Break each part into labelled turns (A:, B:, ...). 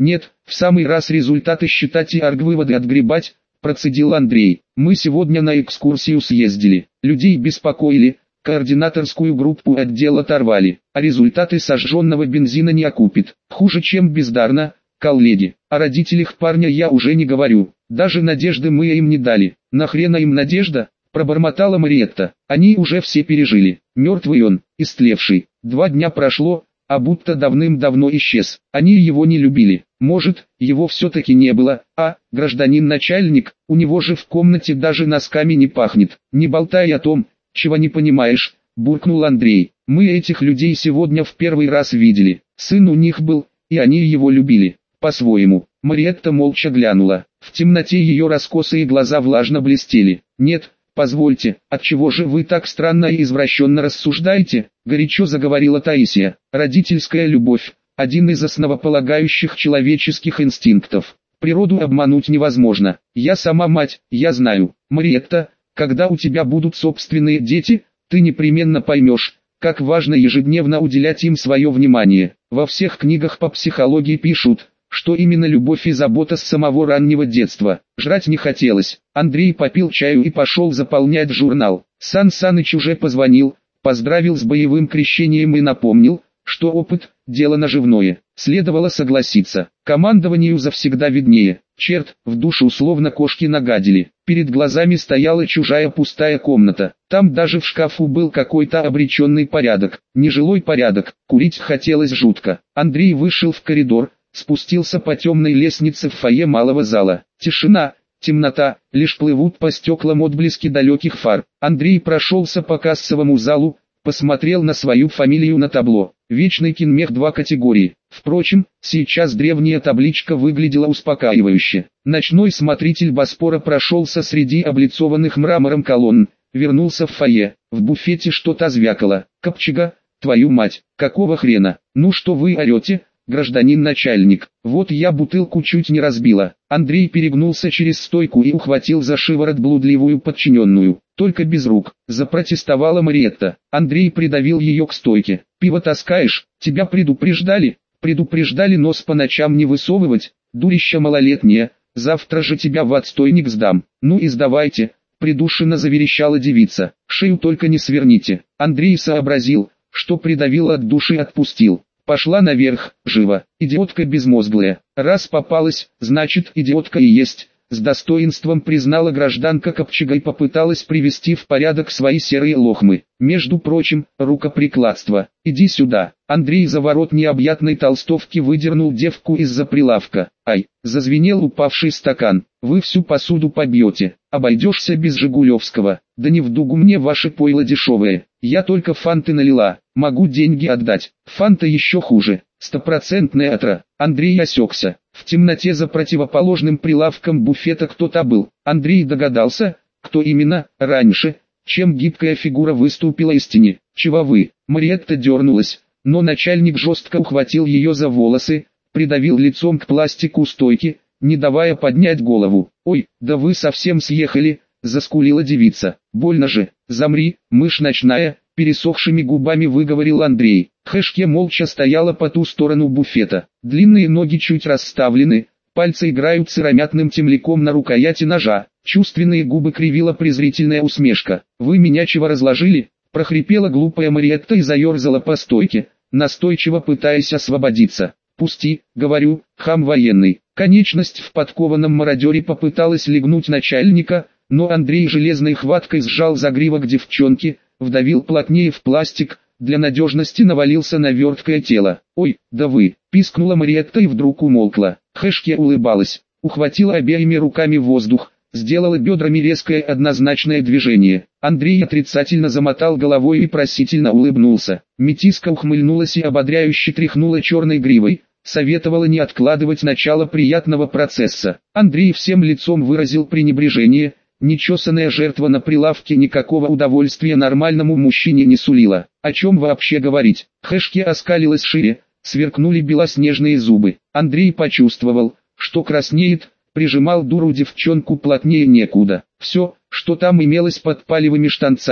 A: Нет, в самый раз результаты считать и аргвыводы отгребать, процедил Андрей. Мы сегодня на экскурсию съездили, людей беспокоили, координаторскую группу отдел оторвали, а результаты сожженного бензина не окупит. Хуже, чем бездарно, коллеги. О родителях парня я уже не говорю, даже надежды мы им не дали. Нахрена им надежда? Пробормотала Мариетта. Они уже все пережили. Мертвый он, истлевший. 2 дня прошло, а будто давным-давно исчез. Они его не любили. Может, его все-таки не было, гражданин начальник, у него же в комнате даже носками не пахнет. Не болтай о том, чего не понимаешь, буркнул Андрей. Мы этих людей сегодня в первый раз видели. Сын у них был, и они его любили. По-своему. Мариетта молча глянула. В темноте ее раскосые глаза влажно блестели. Нет, позвольте, отчего же вы так странно и извращенно рассуждаете? Горячо заговорила Таисия. Родительская любовь – один из основополагающих человеческих инстинктов. Природу обмануть невозможно. Я сама мать, я знаю. Мариетта, когда у тебя будут собственные дети, ты непременно поймешь, как важно ежедневно уделять им свое внимание. Во всех книгах по психологии пишут, что именно любовь и забота с самого раннего детства. Жрать не хотелось. Андрей попил чаю и пошел заполнять журнал. Сан Саныч уже позвонил, поздравил с боевым крещением и напомнил, что опыт – дело наживное. Следовало согласиться. Командованию завсегда виднее. Черт, в душу словно кошки нагадили. Перед глазами стояла чужая пустая комната. Там даже в шкафу был какой-то обреченный порядок. Нежилой порядок. Курить хотелось жутко. Андрей вышел в коридор, спустился по темной лестнице в фойе малого зала. Тишина, темнота, лишь плывут по стеклам отблески далеких фар. Андрей прошелся по кассовому залу, посмотрел на свою фамилию на табло. Вечный Кинмех 2 категории. Впрочем, сейчас древняя табличка выглядела успокаивающе. Ночной смотритель Боспора прошелся среди облицованных мрамором колонн, вернулся в фойе. В буфете что-то звякало. Копчега, твою мать, какого хрена? Ну что вы орете, гражданин начальник? Вот я бутылку чуть не разбила. Андрей перегнулся через стойку и ухватил за шиворот блудливую подчиненную. Только без рук, запротестовала Мариетта. Андрей придавил ее к стойке. Пиво таскаешь? Тебя предупреждали? Предупреждали нос по ночам не высовывать, дурища малолетняя. Завтра же тебя в отстойник сдам. Ну и сдавайте, придушенно заверещала девица. Шею только не сверните. Андрей сообразил, что придавил от души, отпустил. Пошла наверх, живо, идиотка безмозглая. Раз попалась, значит идиотка и есть. С достоинством признала гражданка Копчега и попыталась привести в порядок свои серые лохмы. Между прочим, рукоприкладство. Иди сюда. Андрей за ворот необъятной толстовки выдернул девку из-за прилавка. Ай, зазвенел упавший стакан. Вы всю посуду побьете. Обойдешься без Жигулевского. Да не в дугу мне ваше пойло дешевое. Я только фанты налила. Могу деньги отдать. Фанта еще хуже. Стопроцентная отра. Андрей осекся. В темноте за противоположным прилавком буфета кто-то был. Андрей догадался, кто именно, раньше, чем гибкая фигура выступила из тени. «Чего вы?» Мариетта дернулась, но начальник жестко ухватил ее за волосы, придавил лицом к пластику стойки, не давая поднять голову. «Ой, да вы совсем съехали!» – заскулила девица. «Больно же! Замри, мышь ночная!» – пересохшими губами выговорил Андрей. Хэшке молча стояла по ту сторону буфета. Длинные ноги чуть расставлены, пальцы играют сыромятным темляком на рукояти ножа. Чувственные губы кривила презрительная усмешка. «Вы меня чего разложили?» – прохрипела глупая Мариетта и заерзала по стойке, настойчиво пытаясь освободиться. «Пусти, говорю, хам военный». Конечность в подкованном мародере попыталась легнуть начальника, но Андрей железной хваткой сжал загривок девчонки, вдавил плотнее в пластик, для надежности навалился на верткое тело. «Ой, да вы!» – пискнула Мариетта и вдруг умолкла. Хэшке улыбалась, ухватила обеими руками воздух, сделала бедрами резкое однозначное движение. Андрей отрицательно замотал головой и просительно улыбнулся. Метиска ухмыльнулась и ободряюще тряхнула черной гривой, советовала не откладывать начало приятного процесса. Андрей всем лицом выразил пренебрежение. Нечесанная жертва на прилавке никакого удовольствия нормальному мужчине не сулила. О чем вообще говорить? Хэшке оскалилась шире, сверкнули белоснежные зубы. Андрей почувствовал, что краснеет, прижимал дуру девчонку плотнее некуда. Все, что там имелось под палевыми штанцами,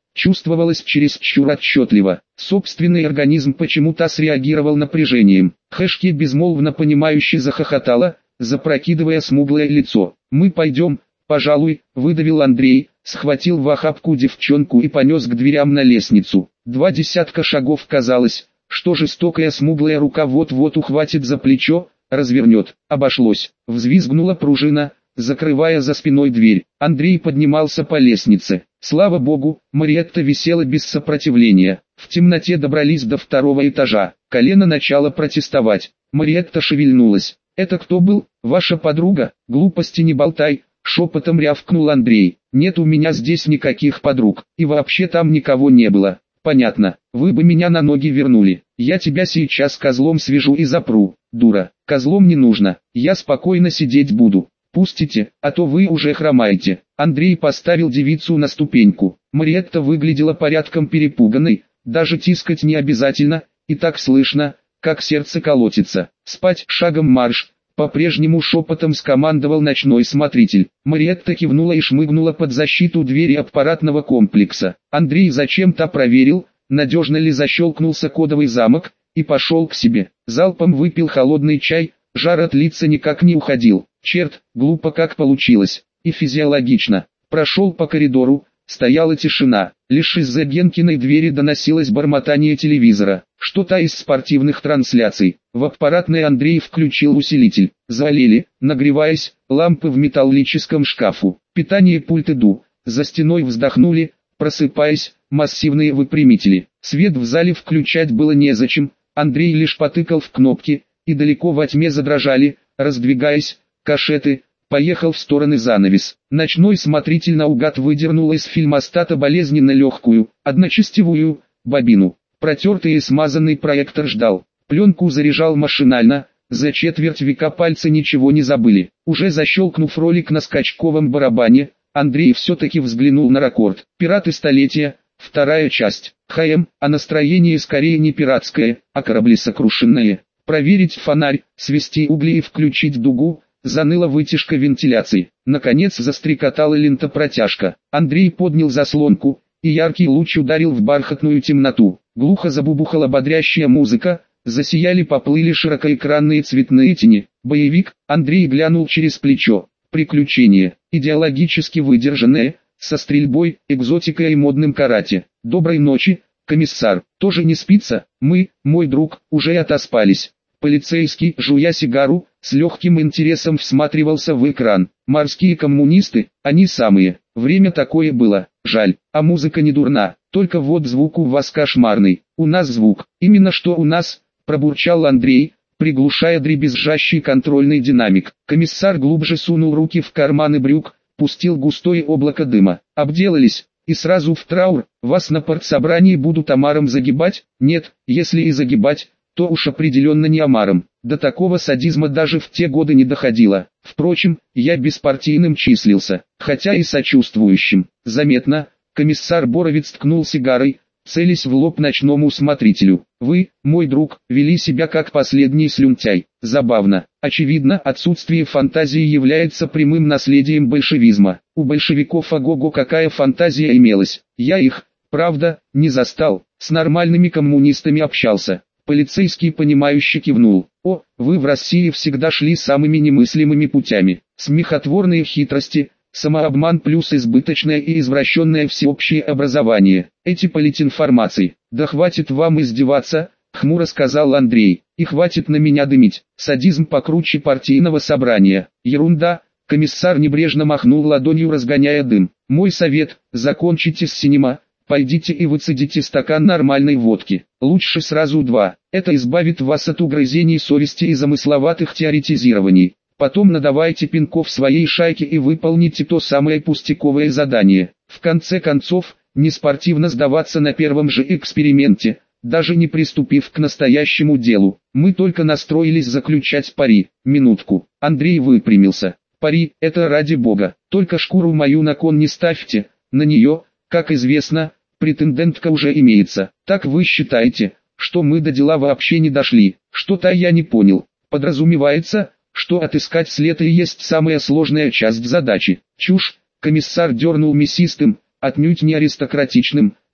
A: чувствовалось чересчур отчетливо. Собственный организм почему-то среагировал напряжением. Хэшки безмолвно понимающе захохотала, запрокидывая смуглое лицо. «Мы пойдем, пожалуй», — выдавил Андрей, схватил в охапку девчонку и понес к дверям на лестницу. 20 шагов казалось, что жестокая смуглая рука вот-вот ухватит за плечо, развернет. Обошлось. Взвизгнула пружина, закрывая за спиной дверь. Андрей поднимался по лестнице. Слава богу, Мариетта висела без сопротивления. В темноте добрались до 2-го этажа. Колено начало протестовать. Мариетта шевельнулась. «Это кто был? Ваша подруга?» «Глупости не болтай», — шепотом рявкнул Андрей. «Нет у меня здесь никаких подруг, и вообще там никого не было». «Понятно, вы бы меня на ноги вернули. Я тебя сейчас козлом свяжу и запру, дура. Козлом не нужно, я спокойно сидеть буду. Пустите, а то вы уже хромаете». Андрей поставил девицу на ступеньку. Мариетта выглядела порядком перепуганной, даже тискать не обязательно, и так слышно, как сердце колотится. «Спать, шагом марш», — по-прежнему шепотом скомандовал ночной смотритель. Мариетта кивнула и шмыгнула под защиту двери аппаратного комплекса. Андрей зачем-то проверил, надежно ли защелкнулся кодовый замок, и пошел к себе. Залпом выпил холодный чай, жар от лица никак не уходил. Черт, глупо как получилось, и физиологично. Прошел по коридору, стояла тишина. Лишь из-за Генкиной двери доносилось бормотание телевизора, что-то из спортивных трансляций. В аппаратной Андрей включил усилитель. Залили, нагреваясь, лампы в металлическом шкафу. Питание пульт иду. За стеной вздохнули, просыпаясь, массивные выпрямители. Свет в зале включать было незачем. Андрей лишь потыкал в кнопки, и далеко во тьме задрожали, раздвигаясь, кашеты. Поехал в стороны занавес. Ночной смотритель наугад выдернул из фильмостата болезненно легкую, одночастевую, бобину. Протертый и смазанный проектор ждал. Пленку заряжал машинально, за четверть века пальцы ничего не забыли. Уже защелкнув ролик на скачковом барабане, Андрей все-таки взглянул на рекорд. «Пираты столетия», 2-я часть. ХМ, а настроение скорее не пиратское, а корабли-сокрушенное. Проверить фонарь, свести угли и включить дугу. Заныла вытяжка вентиляции. Наконец застрекотала лентопротяжка. Андрей поднял заслонку, и яркий луч ударил в бархатную темноту. Глухо забубухала бодрящая музыка, засияли поплыли широкоэкранные цветные тени. Боевик. Андрей глянул через плечо. Приключение. Идеологически выдержанное, со стрельбой, экзотикой и модным карате. Доброй ночи, комиссар. Тоже не спится? Мы, мой друг, уже отоспались. Полицейский, жуя сигару, с легким интересом всматривался в экран. Морские коммунисты, они самые. Время такое было, жаль. А музыка не дурна, только вот звук у вас кошмарный. У нас звук. Именно что у нас, пробурчал Андрей, приглушая дребезжащий контрольный динамик. Комиссар глубже сунул руки в карманы брюк, пустил густое облако дыма. Обделались, и сразу в траур. Вас на партсобрании будут омаром загибать? Нет, если и загибать, то уж определенно не омаром. До такого садизма даже в те годы не доходило. Впрочем, я беспартийным числился, хотя и сочувствующим. Заметно, комиссар Боровец ткнул сигарой, целясь в лоб ночному смотрителю. Вы, мой друг, вели себя как последний слюнтяй. Забавно. Очевидно, отсутствие фантазии является прямым наследием большевизма. У большевиков ого-го какая фантазия имелась. Я их, правда, не застал. С нормальными коммунистами общался. Полицейский понимающе кивнул. О, вы в России всегда шли самыми немыслимыми путями. Смехотворные хитрости, самообман плюс избыточное и извращенное всеобщее образование. Эти политинформации. Да хватит вам издеваться, хмуро сказал Андрей. И хватит на меня дымить. Садизм покруче партийного собрания. Ерунда. Комиссар небрежно махнул ладонью, разгоняя дым. Мой совет, закончите с синема. Пойдите и выцедите стакан нормальной водки, лучше сразу 2. Это избавит вас от угрызений совести и замысловатых теоретизирований. Потом надавайте пинков своей шайке и выполните то самое пустяковое задание. В конце концов, не спортивно сдаваться на первом же эксперименте, даже не приступив к настоящему делу. Мы только настроились заключать пари. Минутку. Андрей выпрямился. Пари, это ради бога. Только шкуру мою на кон не ставьте. На нее, как известно, претендентка уже имеется. Так вы считаете, что мы до дела вообще не дошли? Что-то я не понял. Подразумевается, что отыскать след и есть самая сложная часть задачи. Чушь. Комиссар дернул мясистым, отнюдь не аристократичным,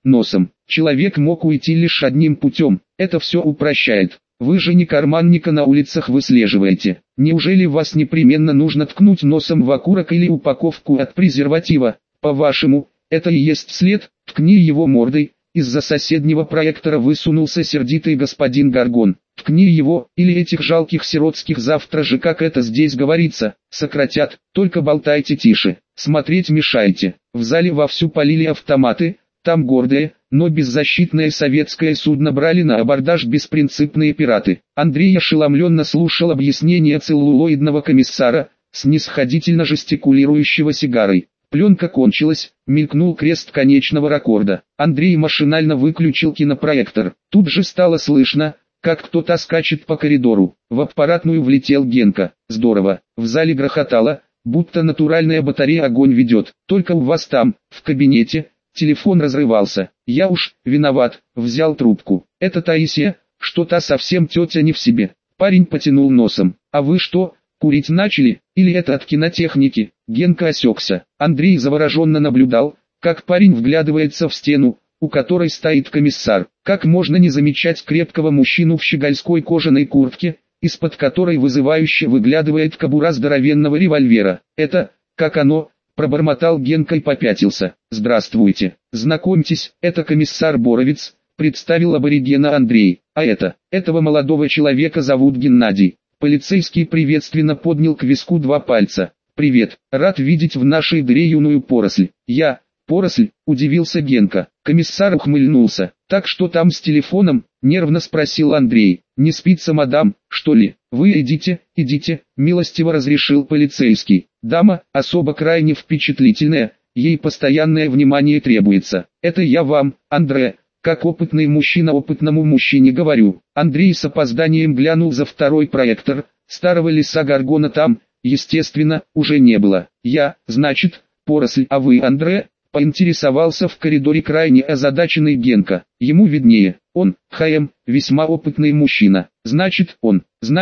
A: носом. Человек мог уйти лишь одним путем, это все упрощает. Вы же не карманника на улицах выслеживаете. Неужели вас непременно нужно ткнуть носом в окурок или упаковку от презерватива? По-вашему, это и есть след? Ткни его мордой. Из-за соседнего проектора высунулся сердитый господин Горгон. Ткни его, или этих жалких сиротских завтра же, как это здесь говорится, сократят. Только болтайте тише, смотреть мешаете. В зале вовсю полили автоматы. Там гордое, но беззащитное советское судно брали на абордаж беспринципные пираты. Андрей ошеломленно слушал объяснения целлулоидного комиссара, снисходительно жестикулирующего сигарой. Пленка кончилась, мелькнул крест конечного рекорда. Андрей машинально выключил кинопроектор. Тут же стало слышно, как кто-то скачет по коридору. В аппаратную влетел Генка. Здорово. В зале грохотало, будто натуральная батарея огонь ведет. Только у вас там, в кабинете, телефон разрывался. Я уж, виноват, взял трубку. Это Таисия, что-то совсем тетя не в себе. Парень потянул носом. А вы что, курить начали, или это от кинотехники? Генка осекся. Андрей завороженно наблюдал, как парень вглядывается в стену, у которой стоит комиссар. Как можно не замечать крепкого мужчину в щегольской кожаной куртке, из-под которой вызывающе выглядывает кобура здоровенного револьвера. Это, как оно, пробормотал Генка и попятился. «Здравствуйте, знакомьтесь, это комиссар Боровец», представил аборигена Андрей. «А этого молодого человека зовут Геннадий». Полицейский приветственно поднял к виску 2 пальца. «Привет, рад видеть в нашей дыре юную поросль». «Я, поросль?» – удивился Генка. Комиссар ухмыльнулся. «Так что там с телефоном?» – нервно спросил Андрей. «Не спится мадам, что ли?» «Вы идите, милостиво разрешил полицейский. Дама, особо крайне впечатлительная, ей постоянное внимание требуется. Это я вам, Андре, как опытный мужчина опытному мужчине говорю». Андрей с опозданием глянул за второй проектор. Старого лиса Горгона там, естественно, уже не было. «Я, значит, поросль, а вы, Андре?» — поинтересовался в коридоре крайне озадаченный Генка. Ему виднее. Он, весьма опытный мужчина. Значит он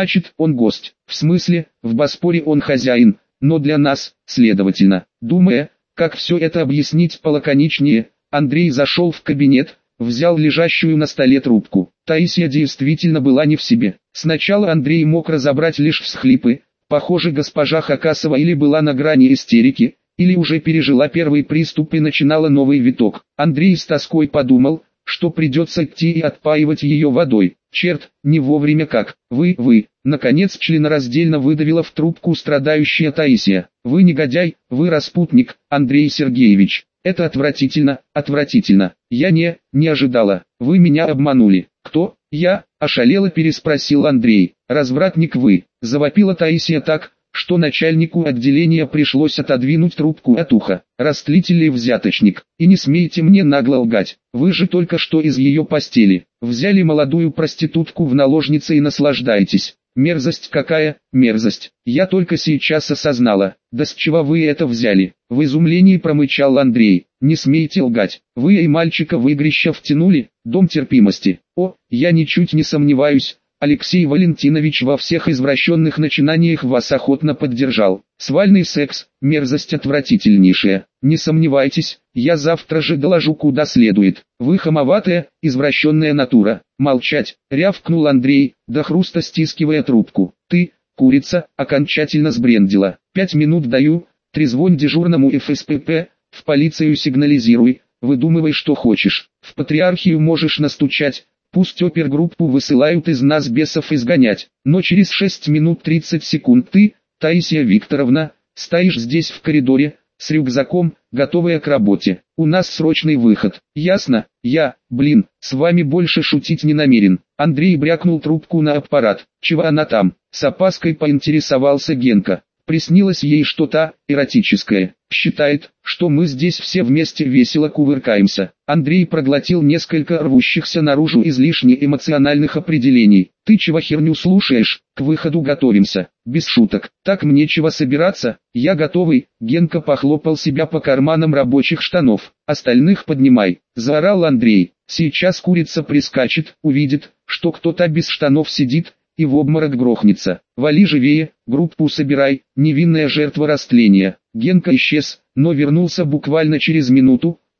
A: гость. В смысле, в Боспоре он хозяин, но для нас, следовательно. Думая, как все это объяснить полаконичнее, Андрей зашел в кабинет, взял лежащую на столе трубку. Таисия действительно была не в себе. Сначала Андрей мог разобрать лишь всхлипы. Похоже, госпожа Хакасова или была на грани истерики, или уже пережила первый приступ и начинала новый виток. Андрей с тоской подумал, что придется идти и отпаивать ее водой. Черт, не вовремя как. Вы, наконец членораздельно выдавила в трубку страдающая Таисия. Вы негодяй, вы распутник, Андрей Сергеевич. Это отвратительно, отвратительно. Я не ожидала. Вы меня обманули. Кто? Я? Ошалело переспросил Андрей. Развратник вы. Завопила Таисия так, что начальнику отделения пришлось отодвинуть трубку от уха. Растлитель и взяточник. И не смейте мне нагло лгать. Вы же только что из ее постели. Взяли молодую проститутку в наложницы и наслаждаетесь. Мерзость какая, мерзость. Я только сейчас осознала. Да с чего вы это взяли? В изумлении промычал Андрей. Не смейте лгать. Вы и мальчика в игрище втянули, дом терпимости. О, я ничуть не сомневаюсь. Алексей Валентинович во всех извращенных начинаниях вас охотно поддержал. Свальный секс, мерзость отвратительнейшая. Не сомневайтесь, я завтра же доложу куда следует. Вы хамоватая, извращенная натура. Молчать, рявкнул Андрей, до хруста стискивая трубку. Ты, курица, окончательно сбрендила. 5 минут даю, трезвонь дежурному ФСПП, в полицию сигнализируй, выдумывай что хочешь. В патриархию можешь настучать. Пусть опергруппу высылают из нас бесов изгонять, но через 6 минут 30 секунд ты, Таисия Викторовна, стоишь здесь в коридоре, с рюкзаком, готовая к работе. У нас срочный выход. Ясно? Я, с вами больше шутить не намерен. Андрей брякнул трубку на аппарат. Чего она там? С опаской поинтересовался Генка. Приснилось ей что-то эротическое. Считает, что мы здесь все вместе весело кувыркаемся. Андрей проглотил несколько рвущихся наружу излишне эмоциональных определений. Ты чего херню слушаешь? К выходу готовимся. Без шуток. Так мне чего собираться? Я готовый. Генка похлопал себя по карманам рабочих штанов. Остальных поднимай. Заорал Андрей. Сейчас курица прискачет, увидит, что кто-то без штанов сидит, и в обморок грохнется. Вали живее, группу собирай, невинная жертва растления. Генка исчез, но вернулся буквально через минуту,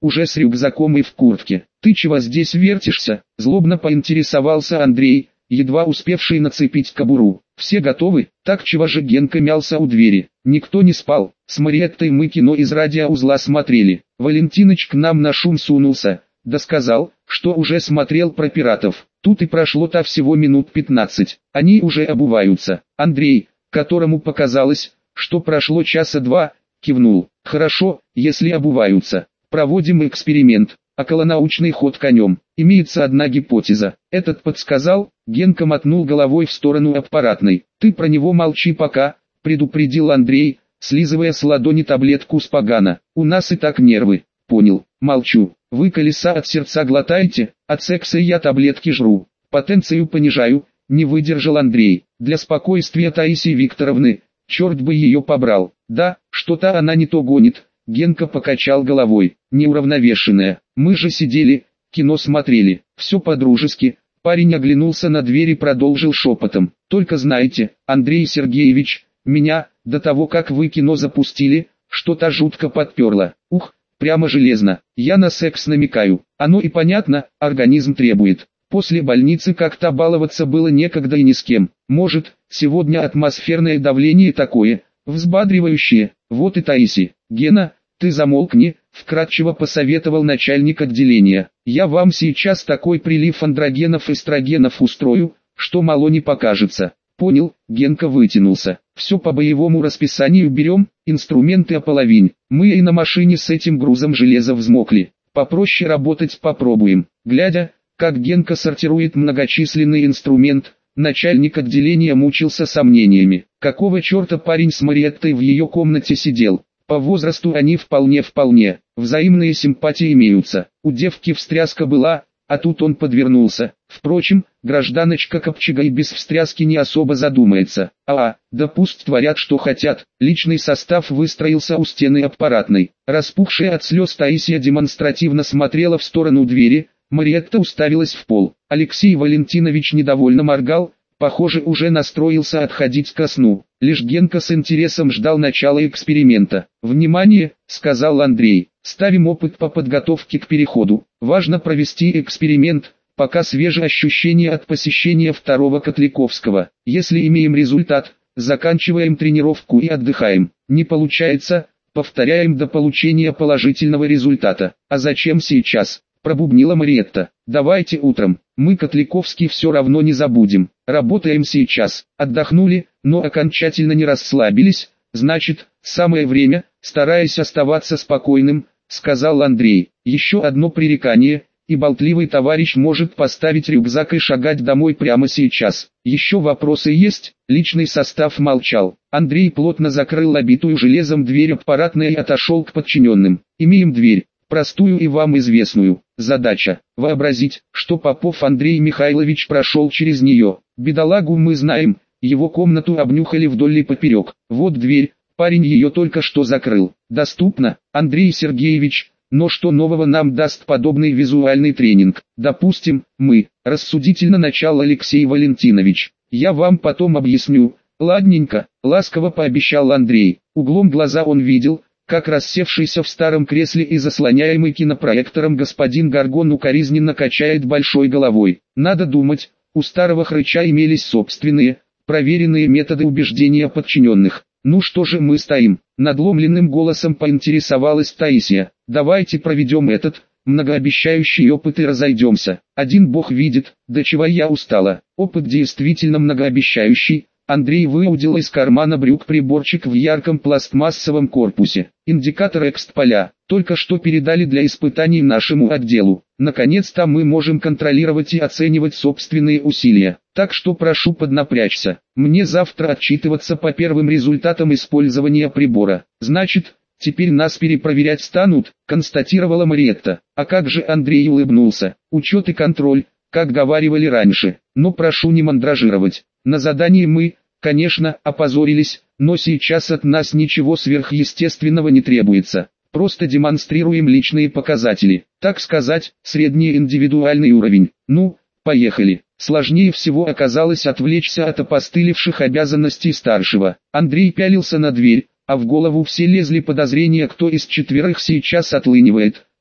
A: уже с рюкзаком и в куртке. «Ты чего здесь вертишься?» – злобно поинтересовался Андрей, едва успевший нацепить кобуру. «Все готовы?» «Так чего же?» Генка мялся у двери. Никто не спал. С Мариеттой мы кино из радиоузла смотрели. Валентиныч к нам на шум сунулся, да сказал, что уже смотрел про пиратов. Тут и прошло-то всего минут 15. Они уже обуваются. Андрей, которому показалось, что прошло часа два, кивнул. «Хорошо, если обуваются. Проводим эксперимент. Околонаучный ход конем. Имеется одна гипотеза. Этот подсказал». Генка мотнул головой в сторону аппаратной. «Ты про него молчи пока», — предупредил Андрей, слизывая с ладони таблетку с пагана. «У нас и так нервы». «Понял, молчу. Вы колеса от сердца глотаете, от секса я таблетки жру. Потенцию понижаю», — не выдержал Андрей. «Для спокойствия Таисии Викторовны, черт бы ее побрал». «Да, что-то она не то гонит». Генка покачал головой. «Неуравновешенная. Мы же сидели, кино смотрели. Все по-дружески». Парень оглянулся на дверь и продолжил шепотом. «Только знаете, Андрей Сергеевич, меня, до того как вы кино запустили, что-то жутко подперло. Ух, прямо железно. Я на секс намекаю. Оно и понятно, организм требует. После больницы как-то баловаться было некогда и ни с кем. Может, сегодня атмосферное давление такое, взбадривающее. Вот и Таиси. Гена, ты замолкни», — вкратчиво посоветовал начальник отделения. «Я вам сейчас такой прилив андрогенов-эстрогенов устрою, что мало не покажется». «Понял», — Генка вытянулся. «Все по боевому расписанию берем, инструменты ополовинь. Мы и на машине с этим грузом железа взмокли. Попроще работать попробуем». Глядя, как Генка сортирует многочисленный инструмент, начальник отделения мучился сомнениями. Какого черта парень с Мариеттой в ее комнате сидел? По возрасту они вполне, взаимные симпатии имеются. У девки встряска была, а тут он подвернулся. Впрочем, гражданочка Копчега и без встряски не особо задумается. Да пусть творят что хотят. Личный состав выстроился у стены аппаратной. Распухшая от слез Таисия демонстративно смотрела в сторону двери, Мариетта уставилась в пол. Алексей Валентинович недовольно моргал, похоже уже настроился отходить ко сну. Лишь Генка с интересом ждал начала эксперимента. «Внимание», — сказал Андрей, — «ставим опыт по подготовке к переходу. Важно провести эксперимент, пока свежие ощущения от посещения второго Котляковского. Если имеем результат, заканчиваем тренировку и отдыхаем. Не получается, повторяем до получения положительного результата». «А зачем сейчас?» — пробубнила Мариетта. «Давайте утром, мы Котляковский все равно не забудем. Работаем сейчас». Отдохнули, но окончательно не расслабились. «Значит, самое время», — стараясь оставаться спокойным, сказал Андрей. «Еще одно пререкание, и болтливый товарищ может поставить рюкзак и шагать домой прямо сейчас. Еще вопросы есть?» Личный состав молчал. Андрей плотно закрыл обитую железом дверь аппаратной и отошел к подчиненным. «Имеем дверь, простую и вам известную. Задача – вообразить, что Попов Андрей Михайлович прошел через нее. Бедолагу мы знаем, его комнату обнюхали вдоль и поперек. Вот дверь, парень ее только что закрыл. Доступно, Андрей Сергеевич, но что нового нам даст подобный визуальный тренинг? Допустим, мы, рассудительно начал Алексей Валентинович. Я вам потом объясню. Ладненько, ласково пообещал Андрей. Углом глаза он видел, как рассевшийся в старом кресле и заслоняемый кинопроектором господин Горгон укоризненно качает большой головой. Надо думать, у старого хрыча имелись собственные, проверенные методы убеждения подчиненных. «Ну что же мы стоим?» — надломленным голосом поинтересовалась Таисия. «Давайте проведем этот многообещающий опыт и разойдемся. Один бог видит, до чего я устала». Опыт действительно многообещающий. Андрей выудил из кармана брюк приборчик в ярком пластмассовом корпусе. Индикатор экст-поля. Только что передали для испытаний нашему отделу. Наконец-то мы можем контролировать и оценивать собственные усилия. Так что прошу поднапрячься. Мне завтра отчитываться по первым результатам использования прибора. Значит, теперь нас перепроверять станут, констатировала Мариетта. А как же, Андрей улыбнулся. Учет и контроль, как говаривали раньше. Но прошу не мандражировать. На задании мы, конечно, опозорились, но сейчас от нас ничего сверхъестественного не требуется. Просто демонстрируем личные показатели, так сказать, средний индивидуальный уровень. Ну, поехали. Сложнее всего оказалось отвлечься от опостылевших обязанностей старшего. Андрей пялился на дверь, а в голову все лезли подозрения, кто из четверых сейчас отлынивает.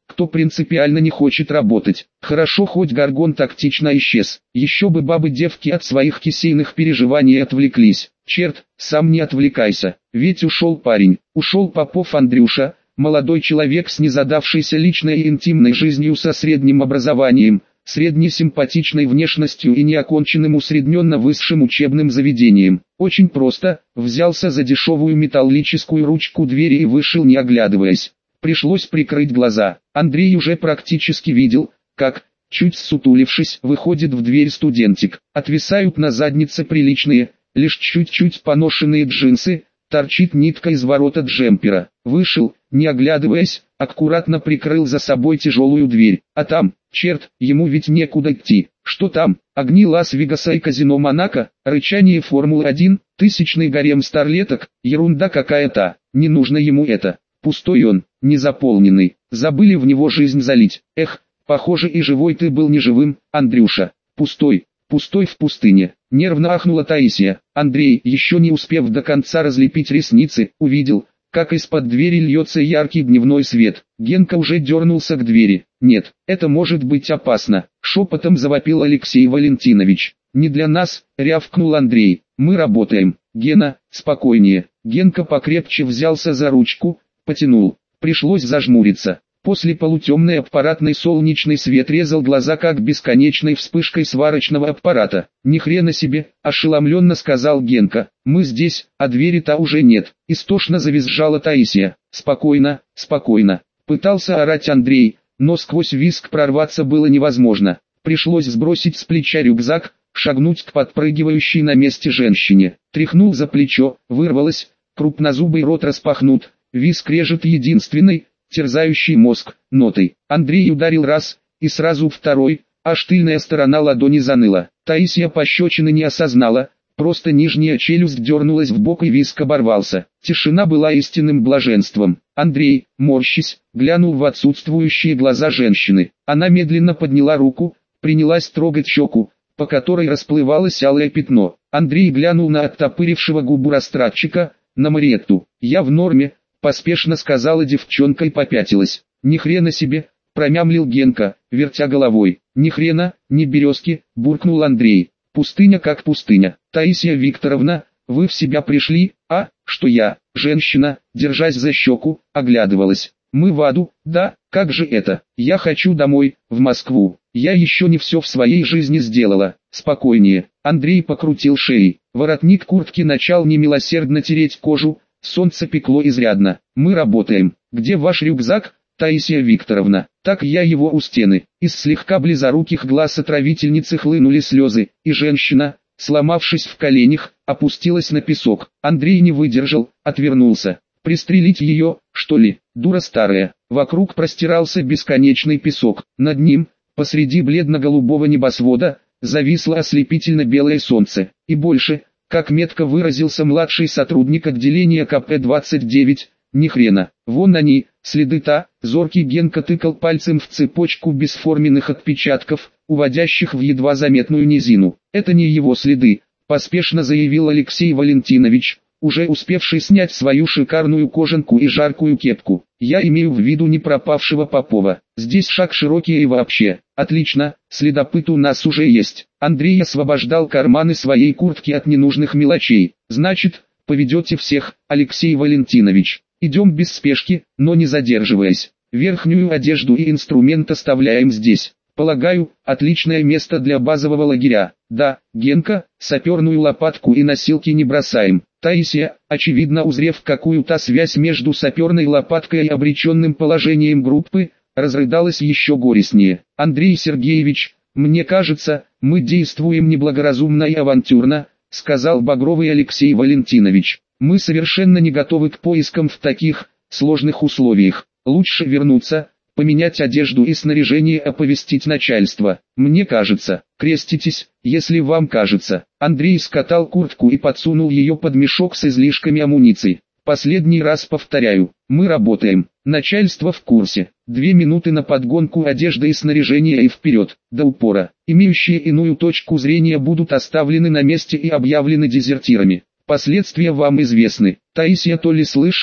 A: кто принципиально не хочет работать. Хорошо, хоть Горгон тактично исчез. Еще бы бабы-девки от своих кисейных переживаний отвлеклись. Черт, сам не отвлекайся, ведь ушел парень. Ушел Попов Андрюша, молодой человек с незадавшейся личной и интимной жизнью, со средним образованием, средней симпатичной внешностью и неоконченным усредненно высшим учебным заведением. Очень просто, взялся за дешевую металлическую ручку двери и вышел, не оглядываясь. Пришлось прикрыть глаза. Андрей уже практически видел, как, чуть ссутулившись, выходит в дверь студентик. Отвисают на заднице приличные, лишь чуть-чуть поношенные джинсы, торчит нитка из ворота джемпера. Вышел, не оглядываясь, аккуратно прикрыл за собой тяжелую дверь. А там, черт, ему ведь некуда идти. Что там? Огни Лас-Вегаса и казино Монако, рычание Формулы-1, тысячный гарем старлеток, ерунда какая-то. Не нужно ему это. Пустой он, незаполненный. Забыли в него жизнь залить. Эх, похоже, и живой ты был не живым, Андрюша. Пустой, пустой в пустыне. Нервно ахнула Таисия. Андрей, еще не успев до конца разлепить ресницы, увидел, как из-под двери льется яркий дневной свет. Генка уже дернулся к двери. «Нет, это может быть опасно», — шепотом завопил Алексей Валентинович. «Не для нас», — рявкнул Андрей. «Мы работаем». «Гена, спокойнее». Генка покрепче взялся за ручку, потянул. Пришлось зажмуриться. После полутемный аппаратный солнечный свет резал глаза как бесконечной вспышкой сварочного аппарата. «Ни хрена себе», — ошеломленно сказал Генка. «Мы здесь, а двери-то уже нет». Истошно завизжала Таисия. «Спокойно, спокойно», — пытался орать Андрей, но сквозь визг прорваться было невозможно. Пришлось сбросить с плеча рюкзак, шагнуть к подпрыгивающей на месте женщине. Тряхнул за плечо, вырвалось, крупнозубый рот распахнут, визг режет единственный, терзающий мозг, нотой. Андрей ударил раз, и сразу второй, аж тыльная сторона ладони заныла. Таисия пощечины не осознала, просто нижняя челюсть дернулась в бок и визг оборвался. Тишина была истинным блаженством. Андрей, морщись, глянул в отсутствующие глаза женщины. Она медленно подняла руку, принялась трогать щеку, по которой расплывалось алое пятно. Андрей глянул на оттопырившего губу растратчика, на Мариетту. «Я в норме», — поспешно сказала девчонка и попятилась. «Ни хрена себе», — промямлил Генка, вертя головой. «Ни хрена, ни березки», — буркнул Андрей. «Пустыня как пустыня. Таисия Викторовна, вы в себя пришли, а, что я, женщина, держась за щеку, оглядывалась. Мы в аду, да, как же это? Я хочу домой, в Москву. Я еще не все в своей жизни сделала. Спокойнее». Андрей покрутил шеей. Воротник куртки начал немилосердно тереть кожу, солнце пекло изрядно. «Мы работаем. Где ваш рюкзак, Таисия Викторовна?» «Так я его у стены». Из слегка близоруких глаз отравительницы хлынули слезы, и женщина, сломавшись в коленях, опустилась на песок. Андрей не выдержал, отвернулся. «Пристрелить ее, что ли, дура старая?» Вокруг простирался бесконечный песок. Над ним, посреди бледно-голубого небосвода, зависло ослепительно белое солнце. И больше, как метко выразился младший сотрудник отделения КП-29, ни хрена. Вон они, следы-то. Зоркий Генка тыкал пальцем в цепочку бесформенных отпечатков, уводящих в едва заметную низину. «Это не его следы», — поспешно заявил Алексей Валентинович, уже успевший снять свою шикарную кожанку и жаркую кепку. «Я имею в виду не пропавшего Попова. Здесь шаг широкий и вообще. Отлично, следопыт у нас уже есть». Андрей освобождал карманы своей куртки от ненужных мелочей. «Значит, поведете всех, Алексей Валентинович. Идем без спешки, но не задерживаясь. Верхнюю одежду и инструмент оставляем здесь. Полагаю, отличное место для базового лагеря. Да, Генка, саперную лопатку и носилки не бросаем». Таисия, очевидно узрев какую-то связь между саперной лопаткой и обреченным положением группы, разрыдалась еще горестнее. «Андрей Сергеевич, мне кажется, мы действуем неблагоразумно и авантюрно», — сказал багровый Алексей Валентинович. «Мы совершенно не готовы к поискам в таких сложных условиях. Лучше вернуться, поменять одежду и снаряжение, оповестить начальство. Мне кажется». «Креститесь, если вам кажется». Андрей скатал куртку и подсунул ее под мешок с излишками амуниции. «Последний раз повторяю, мы работаем. Начальство в курсе. 2 минуты на подгонку одежды и снаряжения и вперед, до упора. Имеющие иную точку зрения будут оставлены на месте и объявлены дезертирами. Последствия вам известны». Таисия то ли слышала,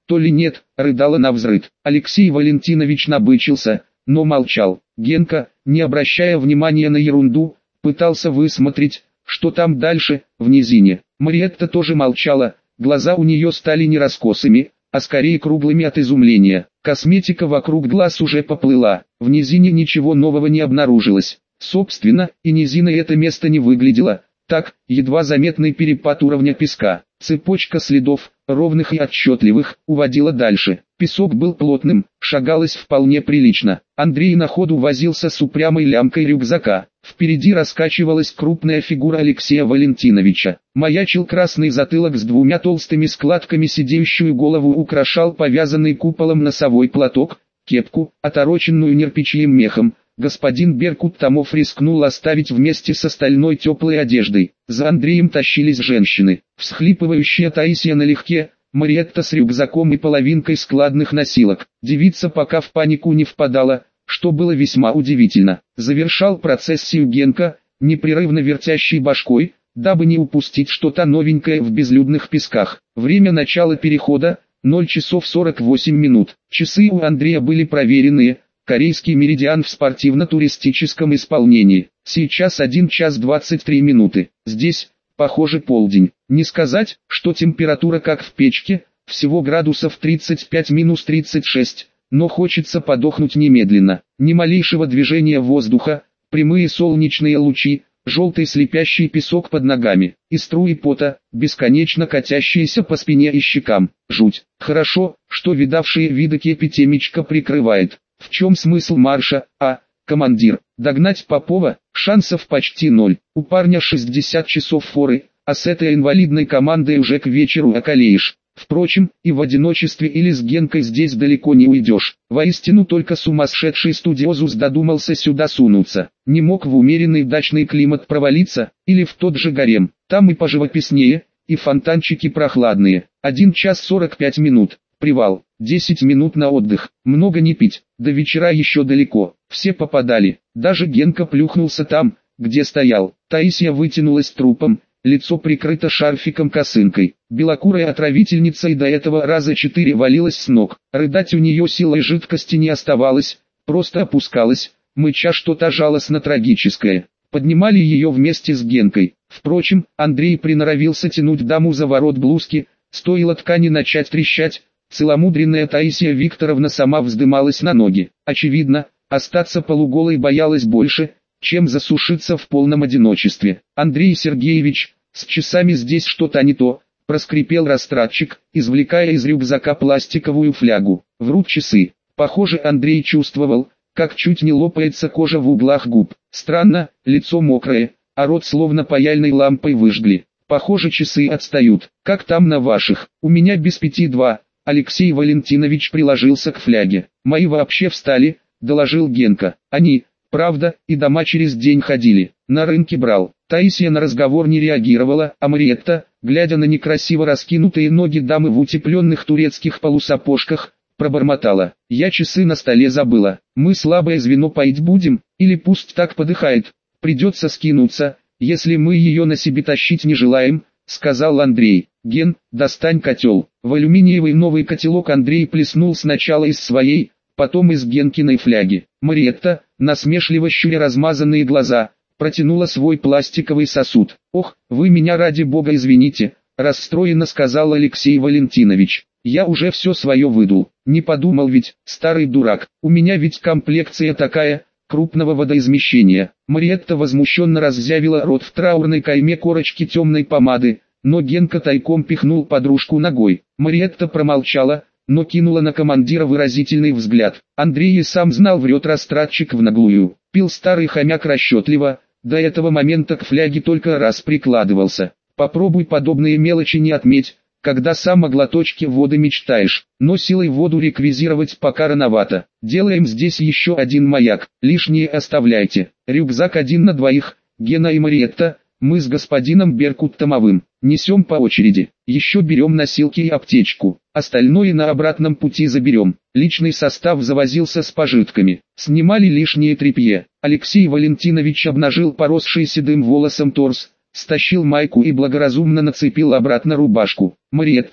A: то ли нет, рыдала навзрыд. Алексей Валентинович набычился, но молчал. Генка, не обращая внимания на ерунду, пытался высмотреть, что там дальше, в низине. Мариетта тоже молчала, глаза у нее стали не раскосыми, а скорее круглыми от изумления. Косметика вокруг глаз уже поплыла, в низине ничего нового не обнаружилось. Собственно, и низиной это место не выглядело, так, едва заметный перепад уровня песка. Цепочка следов, ровных и отчетливых, уводила дальше. Песок был плотным, шагалось вполне прилично. Андрей на ходу возился с упрямой лямкой рюкзака. Впереди раскачивалась крупная фигура Алексея Валентиновича. Маячил красный затылок с двумя толстыми складками, сидеющую голову украшал повязанный куполом носовой платок, кепку, отороченную нерпичьим мехом. Господин Беркут-Томов рискнул оставить вместе с остальной теплой одеждой. За Андреем тащились женщины. Всхлипывающая Таисия налегке, Мариетта с рюкзаком и половинкой складных носилок. Девица пока в панику не впадала, что было весьма удивительно. Завершал процессию Генка, непрерывно вертящий башкой, дабы не упустить что-то новенькое в безлюдных песках. Время начала перехода – 0 часов 48 минут. Часы у Андрея были проверенные. Корейский меридиан в спортивно-туристическом исполнении. Сейчас 1 час 23 минуты. Здесь, похоже, полдень. Не сказать, что температура как в печке, всего градусов 35-36, но хочется подохнуть немедленно. Ни малейшего движения воздуха, прямые солнечные лучи, желтый слепящий песок под ногами, и струи пота, бесконечно катящиеся по спине и щекам. Жуть. Хорошо, что видавшие виды кепи темечко прикрывает. В чем смысл марша, командир? Догнать Попова, шансов почти 0. У парня 60 часов форы, а с этой инвалидной командой уже к вечеру околеешь. Впрочем, и в одиночестве или с Генкой здесь далеко не уйдешь. Воистину только сумасшедший студиозус додумался сюда сунуться. Не мог в умеренный дачный климат провалиться, или в тот же гарем. Там и поживописнее, и фонтанчики прохладные. 1 час 45 минут. Привал. 10 минут на отдых. Много не пить. До вечера еще далеко. Все попадали. Даже Генка плюхнулся там, где стоял. Таисия вытянулась трупом, лицо прикрыто шарфиком-косынкой. Белокурая отравительница и до этого раза 4 валилась с ног. Рыдать у нее силой жидкости не оставалось, просто опускалась, мыча что-то жалостно трагическое. Поднимали ее вместе с Генкой. Впрочем, Андрей приноровился тянуть даму за ворот блузки, стоило ткани начать трещать. Целомудренная Таисия Викторовна сама вздымалась на ноги. Очевидно, остаться полуголой боялась больше, чем засушиться в полном одиночестве. Андрей Сергеевич, с часами здесь что-то не то, проскрипел растратчик, извлекая из рюкзака пластиковую флягу. Врут часы. Похоже, Андрей чувствовал, как чуть не лопается кожа в углах губ. Странно, лицо мокрое, а рот словно паяльной лампой выжгли. Похоже, часы отстают. Как там на ваших? У меня без 5:02. Алексей Валентинович приложился к фляге. «Мои вообще встали», — доложил Генка. «Они, правда, и дома через день ходили. На рынке брал». Таисия на разговор не реагировала, а Мариетта, глядя на некрасиво раскинутые ноги дамы в утепленных турецких полусапожках, пробормотала: «Я часы на столе забыла. Мы слабое звено поить будем, или пусть так подыхает. Придется скинуться, если мы ее на себе тащить не желаем», — сказал Андрей. «Ген, достань котел». В алюминиевый новый котелок Андрей плеснул сначала из своей, потом из Генкиной фляги. Мариетта, насмешливо щуря размазанные глаза, протянула свой пластиковый сосуд. «Ох, вы меня ради бога извините», — расстроенно сказал Алексей Валентинович. «Я уже все свое выдул. Не подумал ведь, старый дурак, у меня ведь комплекция такая, крупного водоизмещения». Мариетта возмущенно раззявила рот в траурной кайме корочки темной помады, но Генка тайком пихнул подружку ногой. Мариетта промолчала, но кинула на командира выразительный взгляд. Андрей и сам знал, врет растратчик в наглую. Пил старый хомяк расчетливо, до этого момента к фляге только раз прикладывался. Попробуй подобные мелочи не отметь, когда сам о глоточке воды мечтаешь. Но силой воду реквизировать пока рановато. Делаем здесь еще один маяк, лишнее оставляйте. Рюкзак 1 на 2, Гена и Мариетта. Мы с господином Беркут-Томовым несем по очереди. Еще берем носилки и аптечку. Остальное на обратном пути заберем. Личный состав завозился с пожитками. Снимали лишнее тряпье. Алексей Валентинович обнажил поросший седым волосом торс, стащил майку и благоразумно нацепил обратно рубашку. Мариетта,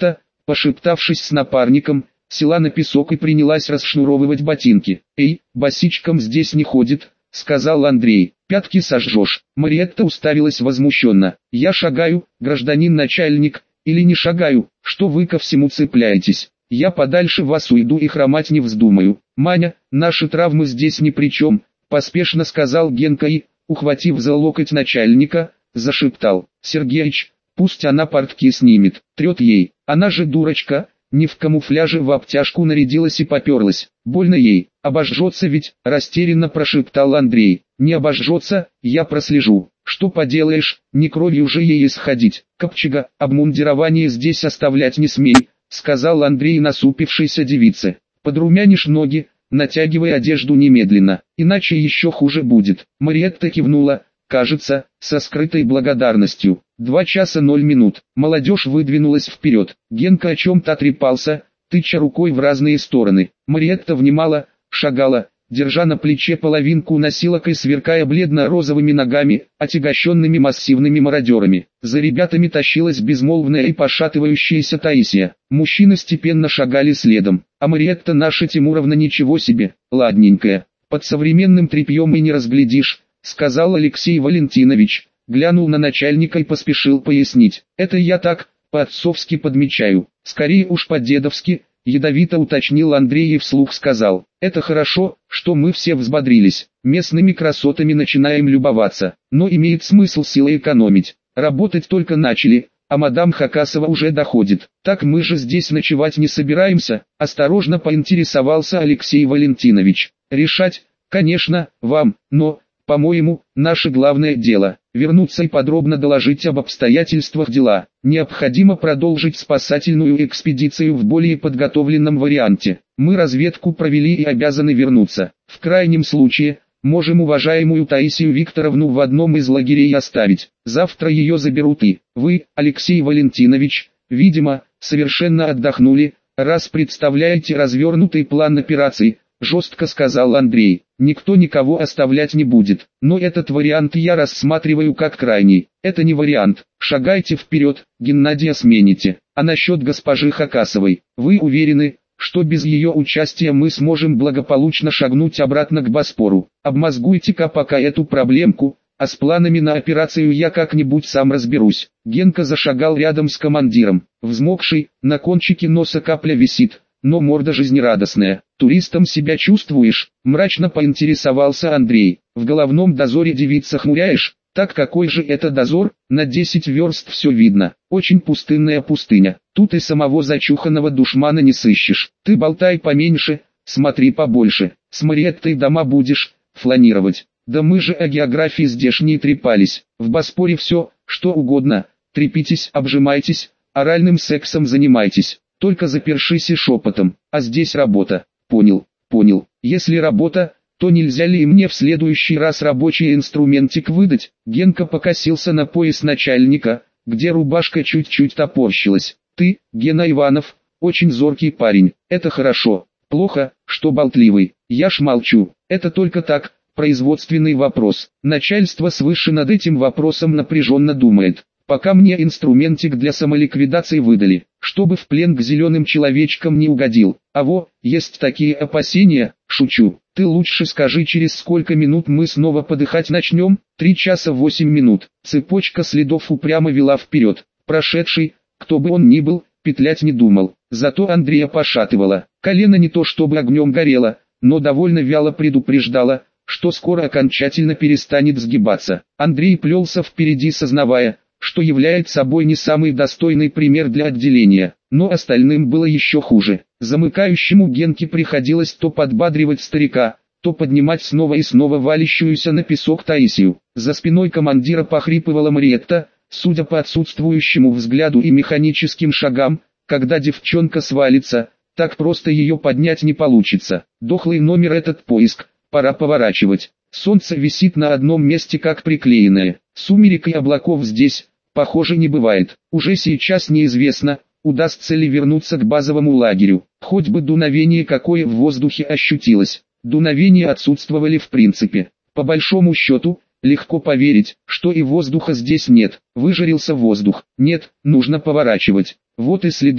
A: Пошептавшись с напарником, села на песок и принялась расшнуровывать ботинки. «Эй, босичком здесь не ходит», — сказал Андрей. «Пятки сожжешь». Мариетта уставилась возмущенно. «Я шагаю, гражданин начальник, или не шагаю, что вы ко всему цепляетесь? Я подальше вас уйду и хромать не вздумаю. Маня, наши травмы здесь ни при чем», — поспешно сказал Генка и, ухватив за локоть начальника, зашептал: «Сергеич, пусть она портки снимет, трет ей, она же дурочка». Не в камуфляже в обтяжку нарядилась и поперлась. «Больно ей, обожжется ведь», — растерянно прошептал Андрей. «Не обожжется, я прослежу. Что поделаешь, не кровью же ей исходить. Копчега, обмундирование здесь оставлять не смей», — сказал Андрей насупившейся девице. «Подрумянишь ноги, натягивай одежду немедленно, иначе еще хуже будет». Мариетта кивнула, кажется, со скрытой благодарностью. 2 часа 0 минут. Молодежь выдвинулась вперед. Генка о чем-то отрепался, тыча рукой в разные стороны. Мариетта внимала, шагала, держа на плече половинку носилок и сверкая бледно-розовыми ногами, отягощенными массивными мародерами. За ребятами тащилась безмолвная и пошатывающаяся Таисия. Мужчины степенно шагали следом. А Мариетта наша Тимуровна ничего себе, ладненькая. Под современным тряпьем и не разглядишь, сказал Алексей Валентинович. Глянул на начальника и поспешил пояснить. «Это я так, по-отцовски подмечаю. Скорее уж по-дедовски», — ядовито уточнил Андрей и вслух сказал. «Это хорошо, что мы все взбодрились. Местными красотами начинаем любоваться. Но имеет смысл силы экономить. Работать только начали, а мадам Хакасова уже доходит. Так мы же здесь ночевать не собираемся?» — осторожно поинтересовался Алексей Валентинович. «Решать, конечно, вам, но, по-моему, наше главное дело — вернуться и подробно доложить об обстоятельствах дела. Необходимо продолжить спасательную экспедицию в более подготовленном варианте. Мы разведку провели и обязаны вернуться. В крайнем случае, можем уважаемую Таисию Викторовну в одном из лагерей оставить. Завтра ее заберут и вы, Алексей Валентинович, видимо, совершенно отдохнули, раз представляете развернутый план операции», — жестко сказал Андрей. «Никто никого оставлять не будет, но этот вариант я рассматриваю как крайний. Это не вариант. Шагайте вперед, Геннадия смените. А насчет госпожи Хакасовой, вы уверены, что без ее участия мы сможем благополучно шагнуть обратно к Боспору? Обмозгуйте-ка пока эту проблемку, а с планами на операцию я как-нибудь сам разберусь». Генка зашагал рядом с командиром. Взмокший, на кончике носа капля висит, но морда жизнерадостная. «Туристом себя чувствуешь?» — мрачно поинтересовался Андрей. «В головном дозоре девица хмуряешь? Так какой же это дозор? На 10 верст все видно. Очень пустынная пустыня. Тут и самого зачуханного душмана не сыщешь. Ты болтай поменьше, смотри побольше. С Мариеттой дома будешь фланировать. Да мы же о географии здешней трепались. В Боспоре все, что угодно. Трепитесь, обжимайтесь, оральным сексом занимайтесь. Только запершись и шепотом. А здесь работа». «Понял. Если работа, то нельзя ли и мне в следующий раз рабочий инструментик выдать?» Генка покосился на пояс начальника, где рубашка чуть-чуть топорщилась. «Ты, Гена Иванов, очень зоркий парень. Это хорошо. Плохо, что болтливый. Я ж молчу. Это только так, производственный вопрос. Начальство свыше над этим вопросом напряженно думает. Пока мне инструментик для самоликвидации выдали, чтобы в плен к зеленым человечкам не угодил. А во, есть такие опасения, шучу. Ты лучше скажи, через сколько минут мы снова подыхать начнем? 3 часа 8 минут. Цепочка следов упрямо вела вперед. Прошедший, кто бы он ни был, петлять не думал. Зато Андрея пошатывало. Колено не то чтобы огнем горело, но довольно вяло предупреждало, что скоро окончательно перестанет сгибаться. Андрей плелся впереди, сознавая, что является собой не самый достойный пример для отделения, но остальным было еще хуже. Замыкающему Генке приходилось то подбадривать старика, то поднимать снова и снова валящуюся на песок Таисию. За спиной командира похрипывала Мариетта, судя по отсутствующему взгляду и механическим шагам, когда девчонка свалится, так просто ее поднять не получится. Дохлый номер этот поиск, пора поворачивать. Солнце висит на одном месте как приклеенное. Сумерек и облаков здесь, похоже, не бывает. Уже сейчас неизвестно, удастся ли вернуться к базовому лагерю. Хоть бы дуновение какое в воздухе ощутилось. Дуновения отсутствовали в принципе. По большому счету, легко поверить, что и воздуха здесь нет. Выжарился воздух. Нет, нужно поворачивать. Вот и следы.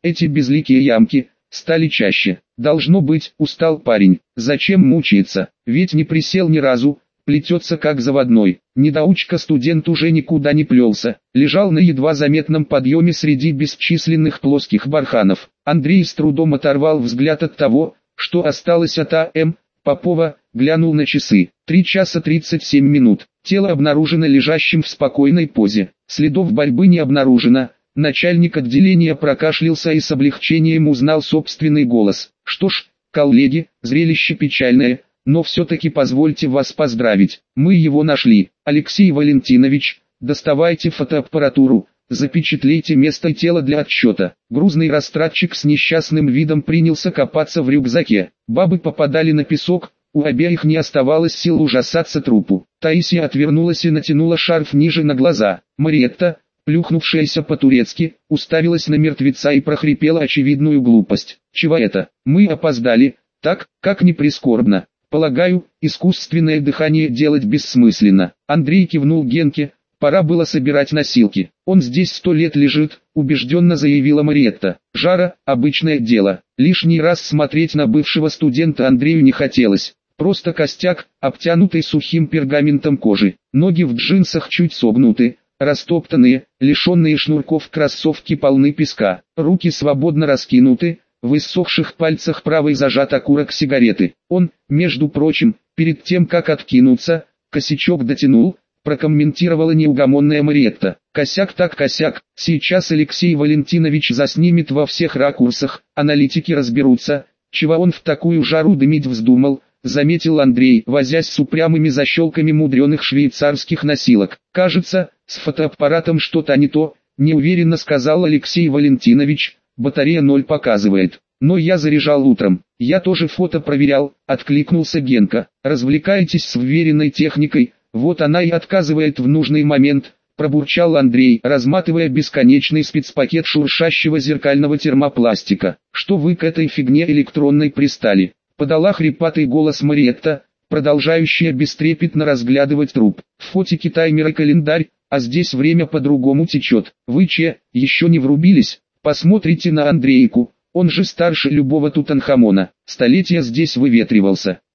A: Эти безликие ямки стали чаще. Должно быть, устал парень. Зачем мучается? Ведь не присел ни разу, плетется как заводной. Недоучка-студент уже никуда не плелся, лежал на едва заметном подъеме среди бесчисленных плоских барханов. Андрей с трудом оторвал взгляд от того, что осталось от А.М. Попова, глянул на часы. 3 часа 37 минут. Тело обнаружено лежащим в спокойной позе. Следов борьбы не обнаружено. Начальник отделения прокашлялся и с облегчением узнал собственный голос. Что ж, коллеги, зрелище печальное, но все-таки позвольте вас поздравить. Мы его нашли. Алексей Валентинович, доставайте фотоаппаратуру, запечатлейте место и тело для отсчета. Грузный растратчик с несчастным видом принялся копаться в рюкзаке. Бабы попадали на песок, у обеих не оставалось сил ужасаться трупу. Таисия отвернулась и натянула шарф ниже на глаза. Мариетта, плюхнувшаяся по-турецки, уставилась на мертвеца и прохрипела очевидную глупость. Чего это? Мы опоздали, так, как ни прискорбно. Полагаю, искусственное дыхание делать бессмысленно. Андрей кивнул Генке. Пора было собирать носилки. Он здесь 100 лет лежит, убежденно заявила Мариетта. Жара, обычное дело. Лишний раз смотреть на бывшего студента Андрею не хотелось. Просто костяк, обтянутый сухим пергаментом кожи. Ноги в джинсах чуть согнуты, растоптанные, лишенные шнурков кроссовки полны песка. Руки свободно раскинуты, в иссохших пальцах правой зажат окурок сигареты. Он, между прочим, перед тем как откинуться, косячок дотянул, прокомментировала неугомонная Мариетта. Косяк так косяк, сейчас Алексей Валентинович заснимет во всех ракурсах, аналитики разберутся, чего он в такую жару дымить вздумал, заметил Андрей, возясь с упрямыми защелками мудреных швейцарских носилок. Кажется, с фотоаппаратом что-то не то, неуверенно сказал Алексей Валентинович, батарея 0 показывает. Но я заряжал утром. Я тоже фото проверял, откликнулся Генка. Развлекаетесь с вверенной техникой, вот она и отказывает в нужный момент, пробурчал Андрей, разматывая бесконечный спецпакет шуршащего зеркального термопластика. Что вы к этой фигне электронной пристали? Подала хрипатый голос Мариетта, продолжающая бестрепетно разглядывать труп. В фотике таймер и календарь, а здесь время по-другому течет. Вы че, еще не врубились? Посмотрите на Андрейку, он же старше любого Тутанхамона. Столетия здесь выветривался.